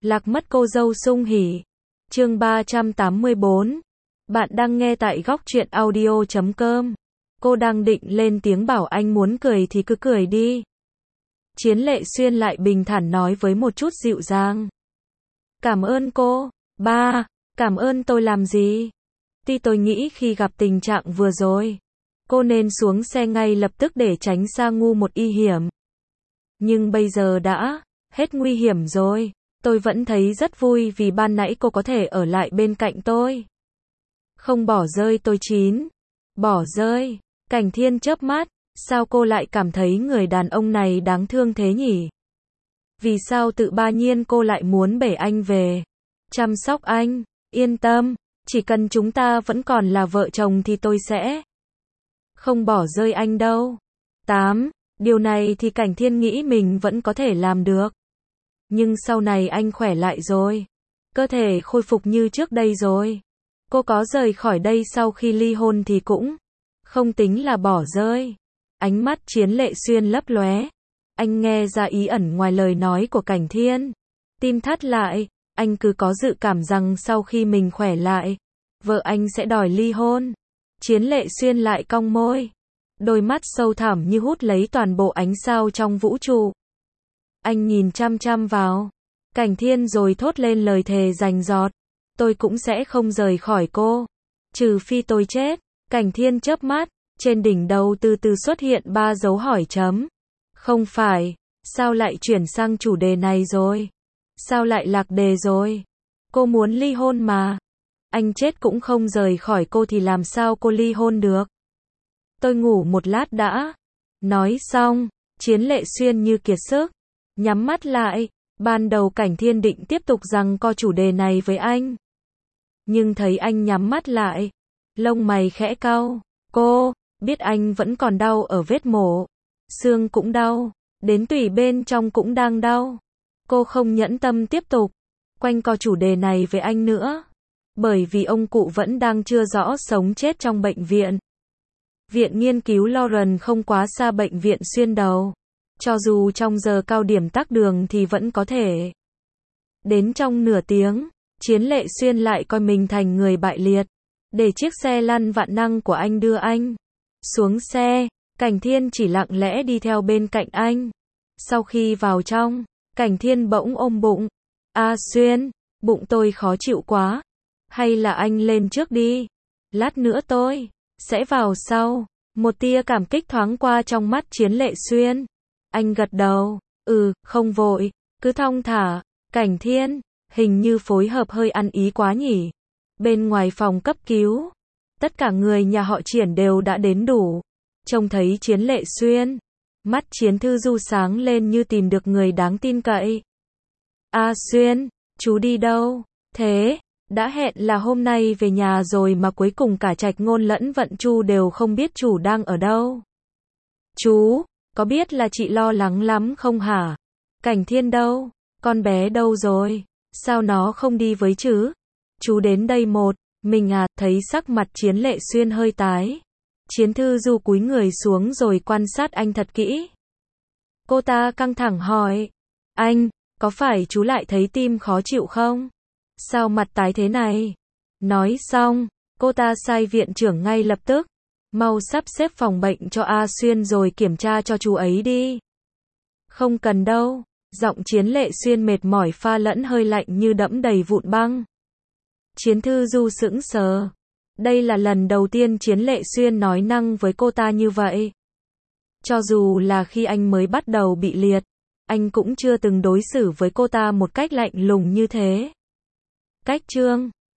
Lạc mất cô dâu sung hỉ. Chương 384. Bạn đang nghe tại góc truyện audio.com. Cô đang định lên tiếng bảo anh muốn cười thì cứ cười đi. Chiến Lệ Xuyên lại bình thản nói với một chút dịu dàng. Cảm ơn cô. Ba, cảm ơn tôi làm gì? Tôi nghĩ khi gặp tình trạng vừa rồi, cô nên xuống xe ngay lập tức để tránh xa ngu một y hiểm. Nhưng bây giờ đã hết nguy hiểm rồi. Tôi vẫn thấy rất vui vì ban nãy cô có thể ở lại bên cạnh tôi. Không bỏ rơi tôi. Chín. Bỏ rơi. Cảnh Thiên chớp mắt. Sao cô lại cảm thấy người đàn ông này đáng thương thế nhỉ? Vì sao tự ba nhiên cô lại muốn bể anh về chăm sóc anh? Yên tâm, chỉ cần chúng ta vẫn còn là vợ chồng thì tôi sẽ không bỏ rơi anh đâu. 8. Điều này thì Cảnh Thiên nghĩ mình vẫn có thể làm được. Nhưng sau này anh khỏe lại rồi, cơ thể khôi phục như trước đây rồi, cô có rời khỏi đây sau khi ly hôn thì cũng không tính là bỏ rơi. Ánh mắt Chiến Lệ Xuyên lấp lóe. Anh nghe ra ý ẩn ngoài lời nói của Cảnh Thiên. Tim thắt lại, anh cứ có dự cảm rằng sau khi mình khỏe lại, vợ anh sẽ đòi ly hôn. Chiến Lệ Xuyên lại cong môi. Đôi mắt sâu thẳm như hút lấy toàn bộ ánh sao trong vũ trụ. Anh nhìn chăm chăm vào Cảnh Thiên rồi thốt lên lời thề rành rọt. Tôi cũng sẽ không rời khỏi cô, trừ phi tôi chết. Cảnh Thiên chớp mắt, trên đỉnh đầu từ từ xuất hiện 3 dấu hỏi chấm. Không phải, sao lại chuyển sang chủ đề này rồi? Sao lại lạc đề rồi? Cô muốn ly hôn mà. Anh chết cũng không rời khỏi cô thì làm sao cô ly hôn được? Tôi ngủ một lát đã. Nói xong, Chiến Lệ Xuyên như kiệt sức, nhắm mắt lại. Ban đầu Cảnh Thiên định tiếp tục giằng co chủ đề này với anh, nhưng thấy anh nhắm mắt lại, lông mày khẽ cau. Cô biết anh vẫn còn đau ở vết mổ, xương cũng đau, đến tủy bên trong cũng đang đau. Cô không nhẫn tâm tiếp tục quanh co chủ đề này với anh nữa, bởi vì ông cụ vẫn đang chưa rõ sống chết trong bệnh viện. Viện nghiên cứu Lauren không quá xa bệnh viện xuyên đầu. Cho dù trong giờ cao điểm tắc đường thì vẫn có thể đến trong nửa tiếng. Chiến Lệ Xuyên lại coi mình thành người bại liệt, để chiếc xe lăn vạn năng của anh đưa anh xuống xe. Cảnh Thiên chỉ lặng lẽ đi theo bên cạnh anh. Sau khi vào trong, Cảnh Thiên bỗng ôm bụng. Xuyên, bụng tôi khó chịu quá. Hay là anh lên trước đi, lát nữa tôi sẽ vào sau. Một tia cảm kích thoáng qua trong mắt Chiến Lệ Xuyên. Anh gật đầu. Không vội, cứ thong thả. Cảnh Thiên, hình như phối hợp hơi ăn ý quá nhỉ. Bên ngoài phòng cấp cứu, tất cả người nhà họ Triển đều đã đến đủ. Trông thấy Chiến Lệ Xuyên, mắt Chiến Thư Du sáng lên như tìm được người đáng tin cậy. Xuyên, chú đi đâu? Thế, đã hẹn là hôm nay về nhà rồi mà cuối cùng cả Trạch Ngôn lẫn Vận Chu đều không biết chủ đang ở đâu. Chú, có biết là chị lo lắng lắm không hả? Cảnh Thiên đâu? Con bé đâu rồi? Sao nó không đi với chứ? Chú đến đây một mình à? Thấy sắc mặt Chiến Lệ Xuyên hơi tái, Chiến Thư Du cúi người xuống rồi quan sát anh thật kỹ. Cô ta căng thẳng hỏi. Anh, có phải chú lại thấy tim khó chịu không? Sao mặt tái thế này? Nói xong, cô ta sai viện trưởng ngay lập tức. Mau sắp xếp phòng bệnh cho Xuyên rồi kiểm tra cho chú ấy đi. Không cần đâu. Giọng Chiến Lệ Xuyên mệt mỏi pha lẫn hơi lạnh như đẫm đầy vụn băng. Chiến Thư Du sững sờ. Đây là lần đầu tiên Chiến Lệ Xuyên nói năng với cô ta như vậy. Cho dù là khi anh mới bắt đầu bị liệt, anh cũng chưa từng đối xử với cô ta một cách lạnh lùng như thế. Cách chương